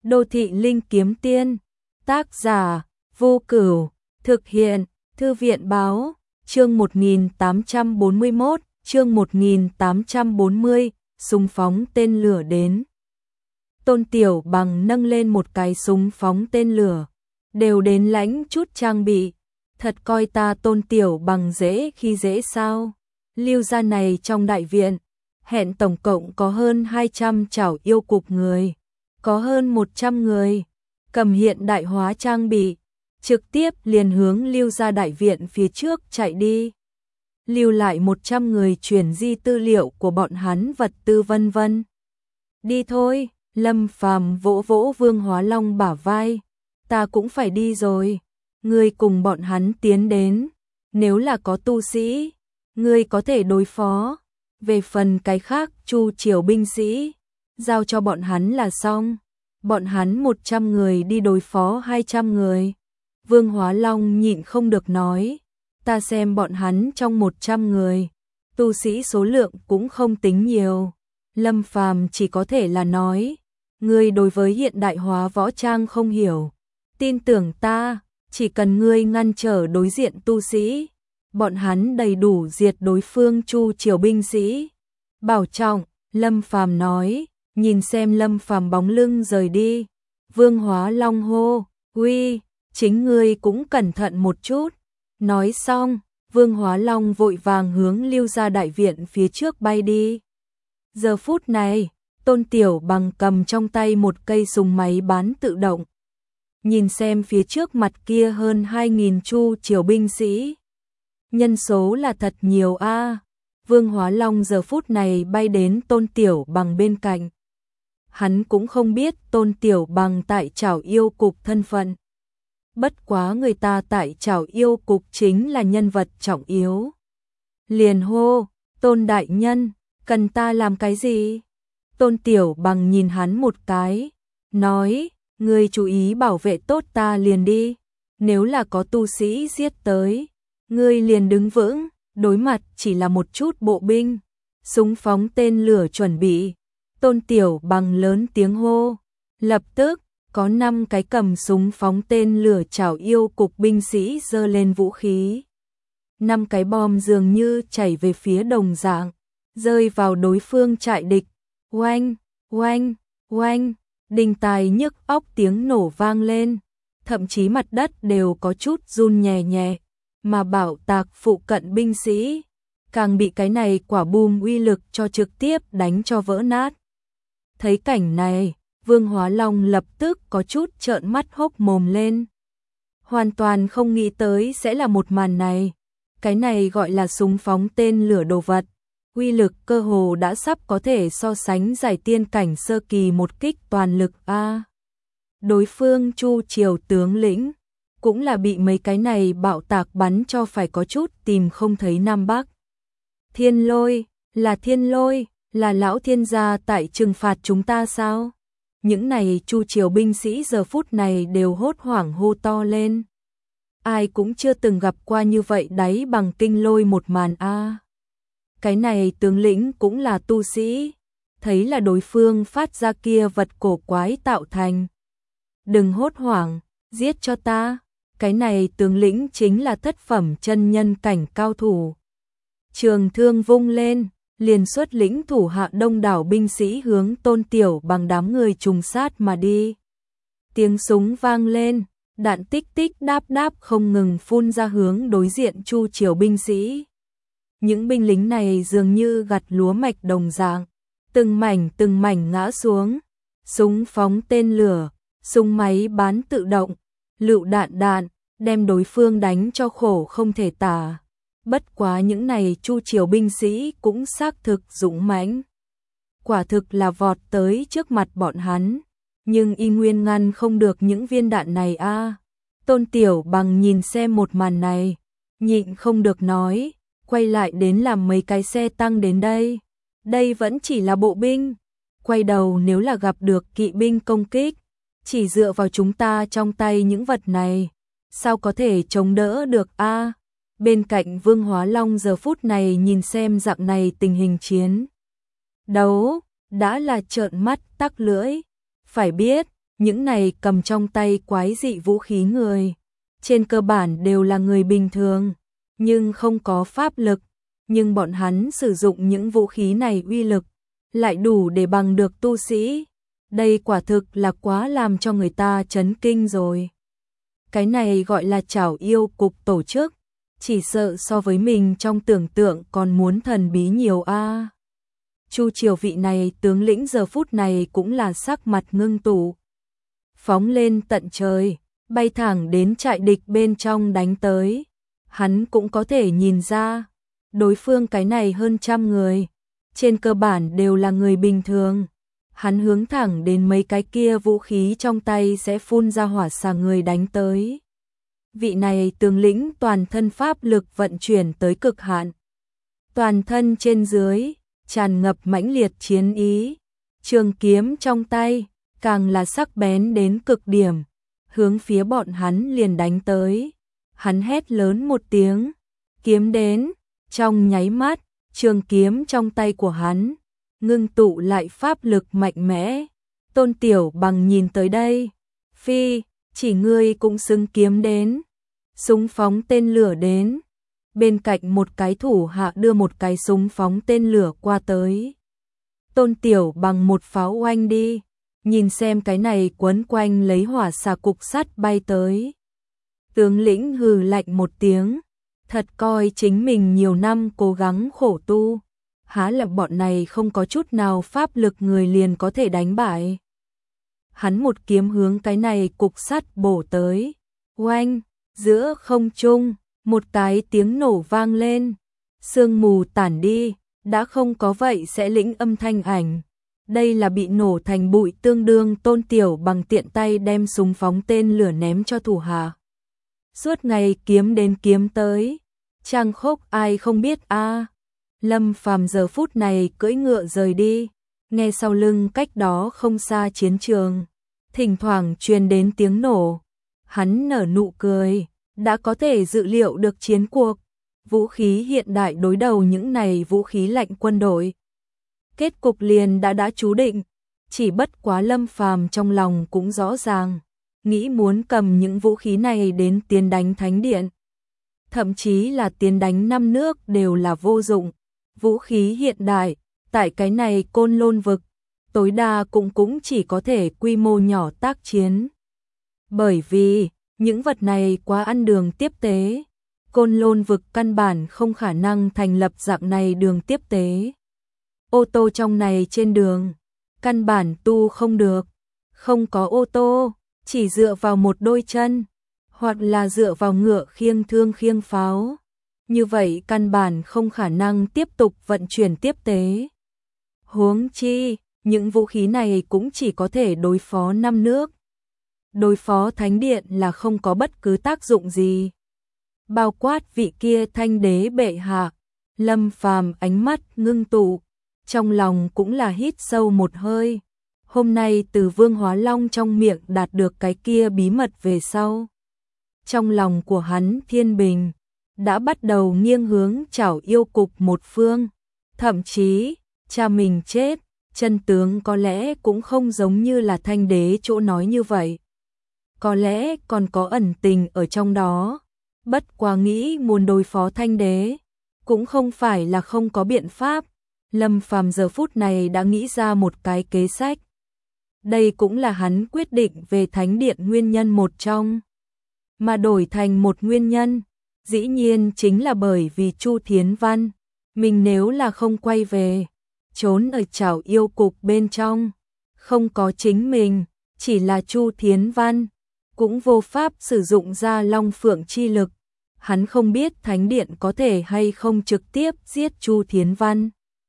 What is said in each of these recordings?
Đô thị linh kiếm tiên, tác giả, Vô Cửu, thực hiện, Thư viện báo, chương 1841, chương 1840, súng phóng tên lửa đến. Tôn Tiểu Bằng nâng lên một cái súng phóng tên lửa, đều đến lãnh chút trang bị, thật coi ta Tôn Tiểu Bằng dễ khi dễ sao. Lưu gia này trong đại viện, hẹn tổng cộng có hơn 200 chảo yêu cục người, có hơn 100 người, cầm hiện đại hóa trang bị, trực tiếp liền hướng Lưu gia đại viện phía trước chạy đi. Lưu lại 100 người chuyển di tư liệu của bọn hắn vật tư vân vân. Đi thôi, Lâm Phàm vỗ vỗ Vương Hóa Long bả vai, ta cũng phải đi rồi, ngươi cùng bọn hắn tiến đến, nếu là có tu sĩ, ngươi có thể đối phó, về phần cái khác Chu Triều binh sĩ, giao cho bọn hắn là xong, bọn hắn 100 người đi đối phó 200 người. Vương Hóa Long nhịn không được nói, ta xem bọn hắn trong 100 người, tu sĩ số lượng cũng không tính nhiều. Lâm Phàm chỉ có thể là nói, ngươi đối với hiện đại hóa võ trang không hiểu, tin tưởng ta, chỉ cần ngươi ngăn trở đối diện tu sĩ, bọn hắn đầy đủ diệt đối phương Chu Triều binh sĩ. Bảo trọng, Lâm Phàm nói, nhìn xem Lâm Phàm bóng lưng rời đi. Vương Hóa Long hô, uy, chính ngươi cũng cẩn thận một chút. Nói xong, Vương Hóa Long vội vàng hướng Lưu gia đại viện phía trước bay đi. Giờ phút này, Tôn Tiểu Bằng cầm trong tay một cây súng máy bán tự động. Nhìn xem phía trước mặt kia hơn 2.000 Chu Triều binh sĩ. Nhân số là thật nhiều a. Vương Hóa Long giờ phút này bay đến Tôn Tiểu Bằng bên cạnh. Hắn cũng không biết Tôn Tiểu Bằng tại Trảo Yêu Cục thân phận. Bất quá người ta tại Trảo Yêu Cục chính là nhân vật trọng yếu. Liền hô, Tôn đại nhân, cần ta làm cái gì? Tôn Tiểu Bằng nhìn hắn một cái, nói, ngươi chú ý bảo vệ tốt ta liền đi. Nếu là có tu sĩ giết tới, ngươi liền đứng vững, đối mặt chỉ là một chút bộ binh. Súng phóng tên lửa chuẩn bị. Tôn Tiểu Bằng lớn tiếng hô. Lập tức, có 5 cái cầm súng phóng tên lửa Trảo Yêu Cục binh sĩ giơ lên vũ khí. 5 cái bom dường như chảy về phía đồng dạng, rơi vào đối phương trại địch. Oanh, oanh, oanh, đinh tai nhức óc tiếng nổ vang lên, thậm chí mặt đất đều có chút run nhẹ nhẹ, mà bảo tạc phụ cận binh sĩ càng bị cái này quả bùm uy lực cho trực tiếp đánh cho vỡ nát. Thấy cảnh này, Vương Hóa Long lập tức có chút trợn mắt hốc mồm lên. Hoàn toàn không nghĩ tới sẽ là một màn này. Cái này gọi là súng phóng tên lửa đồ vật. Uy lực cơ hồ đã sắp có thể so sánh giải tiên cảnh sơ kỳ một kích toàn lực a. Đối phương Chu Triều tướng lĩnh cũng là bị mấy cái này bạo tạc bắn cho phải có chút tìm không thấy Nam Bắc. Thiên lôi, là lão thiên gia tại trừng phạt chúng ta sao? Những này Chu Triều binh sĩ giờ phút này đều hốt hoảng hô to lên. Ai cũng chưa từng gặp qua như vậy đáy bằng kinh lôi một màn a. Cái này tướng lĩnh cũng là tu sĩ, thấy là đối phương phát ra kia vật cổ quái tạo thành. Đừng hốt hoảng, giết cho ta, cái này tướng lĩnh chính là thất phẩm chân nhân cảnh cao thủ. Trường thương vung lên, liền xuất lĩnh thủ hạ đông đảo binh sĩ hướng Tôn Tiểu Bằng đám người trùng sát mà đi. Tiếng súng vang lên, đạn tích tích đáp đáp không ngừng phun ra hướng đối diện Chu Triều binh sĩ. Những binh lính này dường như gặt lúa mạch đồng dạng, từng mảnh ngã xuống. Súng phóng tên lửa, súng máy bán tự động, lựu đạn, đem đối phương đánh cho khổ không thể tả. Bất quá những này Chu Triều binh sĩ cũng xác thực dũng mãnh. Quả thực là vọt tới trước mặt bọn hắn, nhưng y nguyên ngăn không được những viên đạn này a. Tôn Tiểu Bằng nhìn xem một màn này, nhịn không được nói, quay lại đến làm mấy cái xe tăng đến đây. Đây vẫn chỉ là bộ binh, quay đầu nếu là gặp được kỵ binh công kích, chỉ dựa vào chúng ta trong tay những vật này, sao có thể chống đỡ được a? Bên cạnh Vương Hóa Long giờ phút này nhìn xem dạng này tình hình chiến đấu, đã là trợn mắt tắc lưỡi. Phải biết, những này cầm trong tay quái dị vũ khí người, trên cơ bản đều là người bình thường, nhưng không có pháp lực, nhưng bọn hắn sử dụng những vũ khí này uy lực lại đủ để bằng được tu sĩ. Đây quả thực là quá làm cho người ta chấn kinh rồi. Cái này gọi là Trảo Yêu Cục tổ chức, chỉ sợ so với mình trong tưởng tượng còn muốn thần bí nhiều a. Chu Triều vị này tướng lĩnh giờ phút này cũng là sắc mặt ngưng tụ, phóng lên tận trời, bay thẳng đến trại địch bên trong đánh tới. Hắn cũng có thể nhìn ra, đối phương cái này hơn trăm người, trên cơ bản đều là người bình thường. Hắn hướng thẳng đến mấy cái kia vũ khí trong tay sẽ phun ra hỏa xà người đánh tới. Vị này tướng lĩnh toàn thân pháp lực vận chuyển tới cực hạn. Toàn thân trên dưới, tràn ngập mãnh liệt chiến ý. Trường kiếm trong tay, càng là sắc bén đến cực điểm, hướng phía bọn hắn liền đánh tới. Hắn hét lớn một tiếng, kiếm đến, trong nháy mắt, trường kiếm trong tay của hắn ngưng tụ lại pháp lực mạnh mẽ. Tôn Tiểu Bằng nhìn tới đây, phi, chỉ ngươi cũng xứng kiếm đến. Súng phóng tên lửa đến, bên cạnh một cái thủ hạ đưa một cái súng phóng tên lửa qua tới. Tôn Tiểu Bằng một pháo oanh đi, nhìn xem cái này quấn quanh lấy hỏa xà cục sắt bay tới. Tướng lĩnh hừ lạnh một tiếng, thật coi chính mình nhiều năm cố gắng khổ tu, há là bọn này không có chút nào pháp lực người liền có thể đánh bại. Hắn một kiếm hướng cái này cục sắt bổ tới, oanh, giữa không trung, một cái tiếng nổ vang lên, sương mù tản đi, đã không có vậy sẽ lĩnh âm thanh ảnh. Đây là bị nổ thành bụi tương đương. Tôn Tiểu Bằng tiện tay đem súng phóng tên lửa ném cho thủ hạ. Suốt ngày kiếm đến kiếm tới, trang khốc ai không biết a. Lâm Phàm giờ phút này cưỡi ngựa rời đi, nghe sau lưng cách đó không xa chiến trường, thỉnh thoảng truyền đến tiếng nổ. Hắn nở nụ cười, đã có thể dự liệu được chiến cuộc, vũ khí hiện đại đối đầu những này vũ khí lạnh quân đội. Kết cục liền đã chú định, chỉ bất quá Lâm Phàm trong lòng cũng rõ ràng, nghĩ muốn cầm những vũ khí này đến tiến đánh Thánh Điện. Thậm chí là tiến đánh năm nước đều là vô dụng, vũ khí hiện đại, tại cái này Côn Lôn vực, tối đa cũng chỉ có thể quy mô nhỏ tác chiến. Bởi vì, những vật này quá ăn đường tiếp tế, Côn Lôn vực căn bản không khả năng thành lập dạng này đường tiếp tế. Ô tô trong này trên đường, căn bản tu không được, không có ô tô, chỉ dựa vào một đôi chân, hoặc là dựa vào ngựa khiêng thương khiêng pháo. Như vậy căn bản không khả năng tiếp tục vận chuyển tiếp tế. Huống chi, những vũ khí này cũng chỉ có thể đối phó năm nước. Đối phó Thánh Điện là không có bất cứ tác dụng gì. Bao quát vị kia Thanh Đế bệ hạ, Lâm Phàm ánh mắt ngưng tụ, trong lòng cũng là hít sâu một hơi. Hôm nay từ Vương Hóa Long trong miệng đạt được cái kia bí mật về sau, trong lòng của hắn thiên bình đã bắt đầu nghiêng hướng Trảo Yêu Cục một phương. Thậm chí, cha mình chết, chân tướng có lẽ cũng không giống như là Thanh Đế chỗ nói như vậy. Có lẽ còn có ẩn tình ở trong đó. Bất quá nghĩ muốn đối phó Thanh Đế, cũng không phải là không có biện pháp. Lâm Phàm giờ phút này đã nghĩ ra một cái kế sách. Đây cũng là hắn quyết định về Thánh Điện nguyên nhân một trong. Mà đổi thành một nguyên nhân, dĩ nhiên chính là bởi vì Chu Thiến Văn. Mình nếu là không quay về, trốn ở Trảo Yêu Cục bên trong, không có chính mình, chỉ là Chu Thiến Văn, cũng vô pháp sử dụng ra Long Phượng chi lực. Hắn không biết Thánh Điện có thể hay không trực tiếp giết Chu Thiến Văn.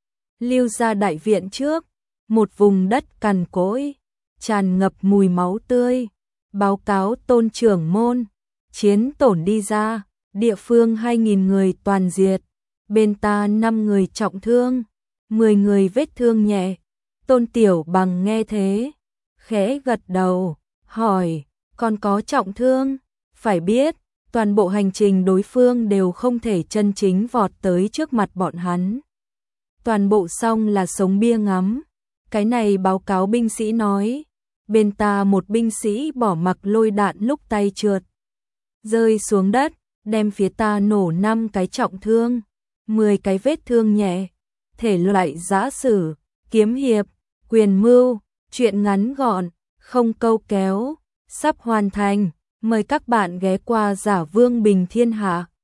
Lưu ra đại viện trước, một vùng đất cằn cỗi, tràn ngập mùi máu tươi. Báo cáo Tôn trưởng môn, chiến tổn đi ra, địa phương 2.000 người toàn diệt, bên ta 5 người trọng thương, 10 người vết thương nhẹ. Tôn Tiểu Bằng nghe thế, khẽ gật đầu, hỏi, còn có trọng thương? Phải biết, toàn bộ hành trình đối phương đều không thể chân chính vọt tới trước mặt bọn hắn. Toàn bộ xong là sống bia ngắm. Cái này báo cáo binh sĩ nói, bên ta một binh sĩ bỏ mặc lôi đạn lúc tay trượt rơi xuống đất, đem phía ta nổ 5 cái trọng thương, 10 cái vết thương nhẹ. Thể loại giã sử, kiếm hiệp, quyền mưu, truyện ngắn gọn, không câu kéo, sắp hoàn thành. Mời các bạn ghé qua Giả Vương Bình Thiên Hạ.